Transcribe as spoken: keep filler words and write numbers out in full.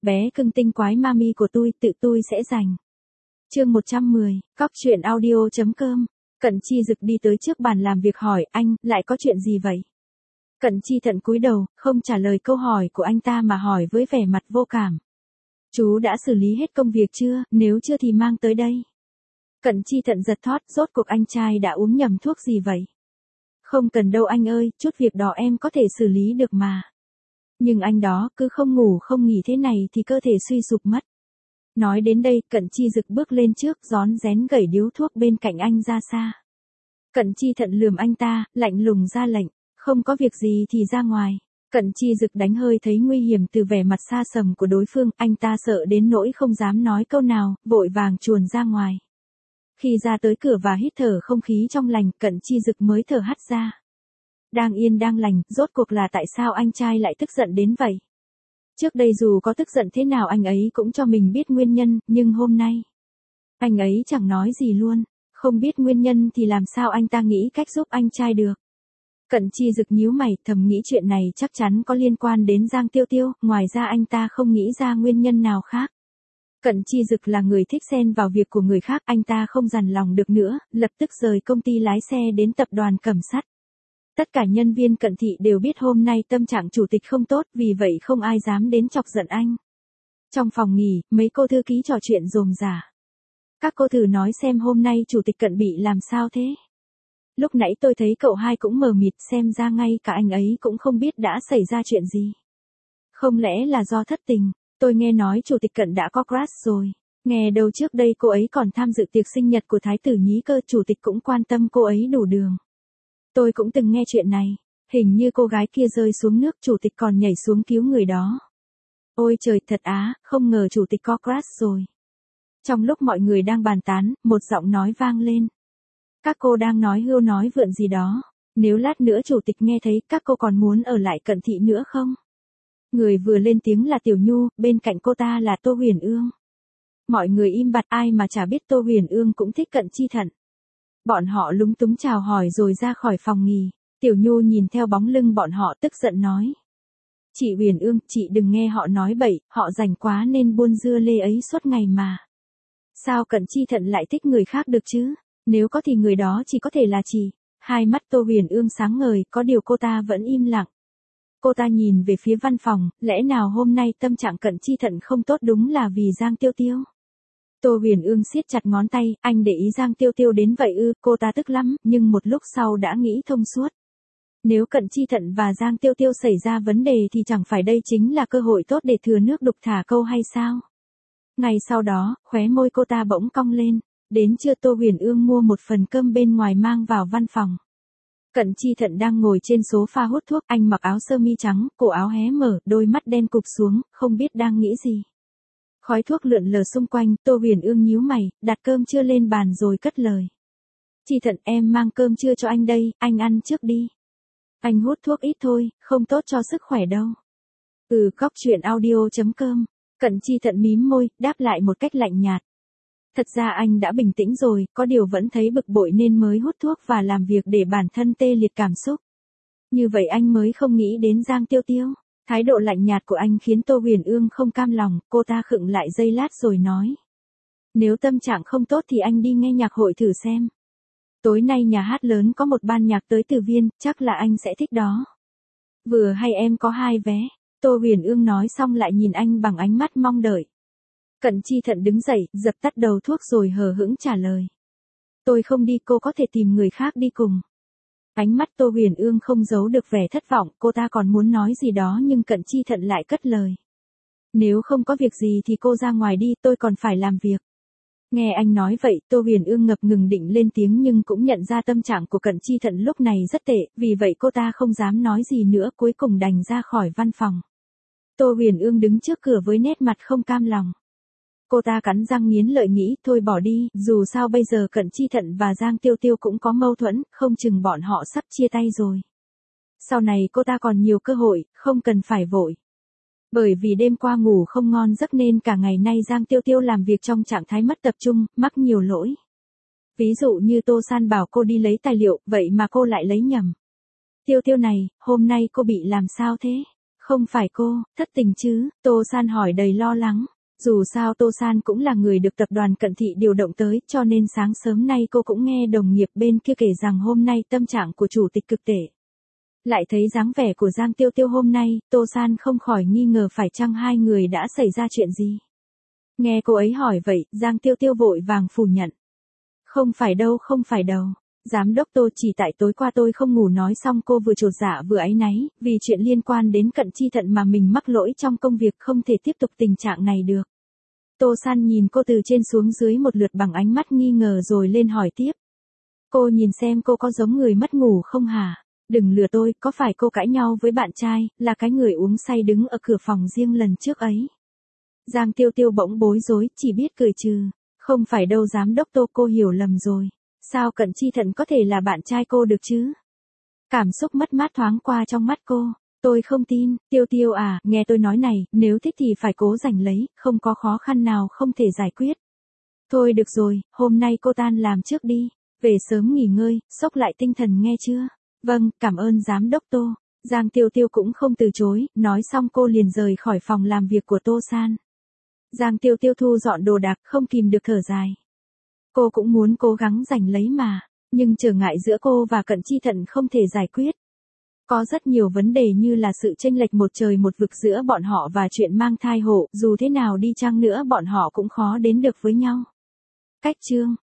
Bé cưng tinh quái mami của tôi, tự tôi sẽ giành. Chương một trăm mười, cóc truyện audio.com. Cận Chi Dực đi tới trước bàn làm việc hỏi, anh, lại có chuyện gì vậy? Cận Chi Thận cúi đầu, không trả lời câu hỏi của anh ta mà hỏi với vẻ mặt vô cảm. Chú đã xử lý hết công việc chưa, nếu chưa thì mang tới đây. Cận Chi Thận giật thót, rốt cuộc anh trai đã uống nhầm thuốc gì vậy? Không cần đâu anh ơi, chút việc đó em có thể xử lý được mà. Nhưng anh đó, cứ không ngủ không nghỉ thế này thì cơ thể suy sụp mất. Nói đến đây, Cận Chi Dực bước lên trước, rón rén gẩy điếu thuốc bên cạnh anh ra xa. Cận Chi Thận lườm anh ta, lạnh lùng ra lệnh, không có việc gì thì ra ngoài. Cận Chi Dực đánh hơi thấy nguy hiểm từ vẻ mặt xa sầm của đối phương, anh ta sợ đến nỗi không dám nói câu nào, vội vàng chuồn ra ngoài. Khi ra tới cửa và hít thở không khí trong lành, Cận Chi Dực mới thở hắt ra. Đang yên đang lành, rốt cuộc là tại sao anh trai lại tức giận đến vậy? Trước đây dù có tức giận thế nào anh ấy cũng cho mình biết nguyên nhân, nhưng hôm nay, anh ấy chẳng nói gì luôn, không biết nguyên nhân thì làm sao anh ta nghĩ cách giúp anh trai được. Cận Chi Dực nhíu mày, thầm nghĩ chuyện này chắc chắn có liên quan đến Giang Tiêu Tiêu, ngoài ra anh ta không nghĩ ra nguyên nhân nào khác. Cận Chi Dực là người thích xen vào việc của người khác, anh ta không dằn lòng được nữa, lập tức rời công ty lái xe đến tập đoàn Cẩm Sắt. Tất cả nhân viên Cận thị đều biết hôm nay tâm trạng chủ tịch không tốt, vì vậy không ai dám đến chọc giận anh. Trong phòng nghỉ, mấy cô thư ký trò chuyện rôm rả. Các cô thử nói xem hôm nay chủ tịch Cận bị làm sao thế? Lúc nãy tôi thấy cậu hai cũng mờ mịt, xem ra ngay cả anh ấy cũng không biết đã xảy ra chuyện gì. Không lẽ là do thất tình? Tôi nghe nói chủ tịch Cận đã có crush rồi. Nghe đâu trước đây cô ấy còn tham dự tiệc sinh nhật của thái tử nhí cơ, chủ tịch cũng quan tâm cô ấy đủ đường. Tôi cũng từng nghe chuyện này, hình như cô gái kia rơi xuống nước, chủ tịch còn nhảy xuống cứu người đó. Ôi trời, thật á, không ngờ chủ tịch có crush rồi. Trong lúc mọi người đang bàn tán, một giọng nói vang lên. Các cô đang nói hưu nói vượn gì đó, nếu lát nữa chủ tịch nghe thấy, các cô còn muốn ở lại Cận thị nữa không? Người vừa lên tiếng là Tiểu Nhu, bên cạnh cô ta là Tô Huyền Ương. Mọi người im bặt, ai mà chả biết Tô Huyền Ương cũng thích Cận Chi Thận. Bọn họ lúng túng chào hỏi rồi ra khỏi phòng nghỉ. Tiểu Nhu nhìn theo bóng lưng bọn họ tức giận nói. Chị Huyền Ương, chị đừng nghe họ nói bậy, họ rảnh quá nên buôn dưa lê ấy suốt ngày mà. Sao Cận Chi Thận lại thích người khác được chứ? Nếu có thì người đó chỉ có thể là chị. Hai mắt Tô Huyền Ương sáng ngời, có điều cô ta vẫn im lặng. Cô ta nhìn về phía văn phòng, lẽ nào hôm nay tâm trạng Cận Chi Thận không tốt đúng là vì Giang Tiêu Tiêu? Tô Huyền Ương siết chặt ngón tay, anh để ý Giang Tiêu Tiêu đến vậy ư? Cô ta tức lắm, nhưng một lúc sau đã nghĩ thông suốt. Nếu Cận Chi Thận và Giang Tiêu Tiêu xảy ra vấn đề thì chẳng phải đây chính là cơ hội tốt để thừa nước đục thả câu hay sao? Ngày sau đó, khóe môi cô ta bỗng cong lên. Đến trưa Tô Huyền Ương mua một phần cơm bên ngoài mang vào văn phòng. Cận Chi Thận đang ngồi trên sofa hút thuốc, anh mặc áo sơ mi trắng, cổ áo hé mở, đôi mắt đen cụp xuống, không biết đang nghĩ gì. Khói thuốc lượn lờ xung quanh, Tô Huyền Ương nhíu mày, đặt cơm trưa lên bàn rồi cất lời. Chi Thận, em mang cơm trưa cho anh đây, anh ăn trước đi. Anh hút thuốc ít thôi, không tốt cho sức khỏe đâu. Ừ, cóc truyện audio.com. Cận Chi Thận mím môi, đáp lại một cách lạnh nhạt. Thật ra anh đã bình tĩnh rồi, có điều vẫn thấy bực bội nên mới hút thuốc và làm việc để bản thân tê liệt cảm xúc. Như vậy anh mới không nghĩ đến Giang Tiêu Tiêu. Thái độ lạnh nhạt của anh khiến Tô Huyền Ương không cam lòng, cô ta khựng lại giây lát rồi nói. Nếu tâm trạng không tốt thì anh đi nghe nhạc hội thử xem. Tối nay nhà hát lớn có một ban nhạc tới từ Viên, chắc là anh sẽ thích đó. Vừa hay em có hai vé. Tô Huyền Ương nói xong lại nhìn anh bằng ánh mắt mong đợi. Cận Chi Thận đứng dậy, dập tắt đầu thuốc rồi hờ hững trả lời. Tôi không đi, cô có thể tìm người khác đi cùng. Ánh mắt Tô Huyền Ương không giấu được vẻ thất vọng, cô ta còn muốn nói gì đó nhưng Cận Chi Thận lại cất lời. Nếu không có việc gì thì cô ra ngoài đi, tôi còn phải làm việc. Nghe anh nói vậy, Tô Huyền Ương ngập ngừng định lên tiếng nhưng cũng nhận ra tâm trạng của Cận Chi Thận lúc này rất tệ, vì vậy cô ta không dám nói gì nữa, cuối cùng đành ra khỏi văn phòng. Tô Huyền Ương đứng trước cửa với nét mặt không cam lòng. Cô ta cắn răng nghiến lợi nghĩ, thôi bỏ đi, dù sao bây giờ Cận Chi Thận và Giang Tiêu Tiêu cũng có mâu thuẫn, không chừng bọn họ sắp chia tay rồi. Sau này cô ta còn nhiều cơ hội, không cần phải vội. Bởi vì đêm qua ngủ không ngon giấc nên cả ngày nay Giang Tiêu Tiêu làm việc trong trạng thái mất tập trung, mắc nhiều lỗi. Ví dụ như Tô San bảo cô đi lấy tài liệu, vậy mà cô lại lấy nhầm. Tiêu Tiêu này, hôm nay cô bị làm sao thế? Không phải cô, thất tình chứ, Tô San hỏi đầy lo lắng. Dù sao Tô San cũng là người được tập đoàn Cận Thị điều động tới, cho nên sáng sớm nay cô cũng nghe đồng nghiệp bên kia kể rằng hôm nay tâm trạng của chủ tịch cực tệ. Lại thấy dáng vẻ của Giang Tiêu Tiêu hôm nay, Tô San không khỏi nghi ngờ phải chăng hai người đã xảy ra chuyện gì. Nghe cô ấy hỏi vậy, Giang Tiêu Tiêu vội vàng phủ nhận. Không phải đâu, không phải đâu. Giám đốc Tô, chỉ tại tối qua tôi không ngủ, nói xong cô vừa chột dạ vừa áy náy, vì chuyện liên quan đến Cận Chi Thận mà mình mắc lỗi trong công việc, không thể tiếp tục tình trạng này được. Tô San nhìn cô từ trên xuống dưới một lượt bằng ánh mắt nghi ngờ rồi lên hỏi tiếp. Cô nhìn xem cô có giống người mất ngủ không hả? Đừng lừa tôi, có phải cô cãi nhau với bạn trai, là cái người uống say đứng ở cửa phòng riêng lần trước ấy? Giang Tiêu Tiêu bỗng bối rối, chỉ biết cười trừ. Không phải đâu giám đốc Tô, cô hiểu lầm rồi. Sao Cận Chi Thận có thể là bạn trai cô được chứ? Cảm xúc mất mát thoáng qua trong mắt cô. Tôi không tin, Tiêu Tiêu à, nghe tôi nói này, nếu thích thì phải cố giành lấy, không có khó khăn nào không thể giải quyết. Thôi được rồi, hôm nay cô tan làm trước đi, về sớm nghỉ ngơi, xốc lại tinh thần nghe chưa? Vâng, cảm ơn giám đốc Tô. Giang Tiêu Tiêu cũng không từ chối, nói xong cô liền rời khỏi phòng làm việc của Tô San. Giang Tiêu Tiêu thu dọn đồ đạc, không kìm được thở dài. Cô cũng muốn cố gắng giành lấy mà, nhưng trở ngại giữa cô và Cận Chi Thận không thể giải quyết. Có rất nhiều vấn đề như là sự chênh lệch một trời một vực giữa bọn họ và chuyện mang thai hộ, dù thế nào đi chăng nữa bọn họ cũng khó đến được với nhau. Cách chương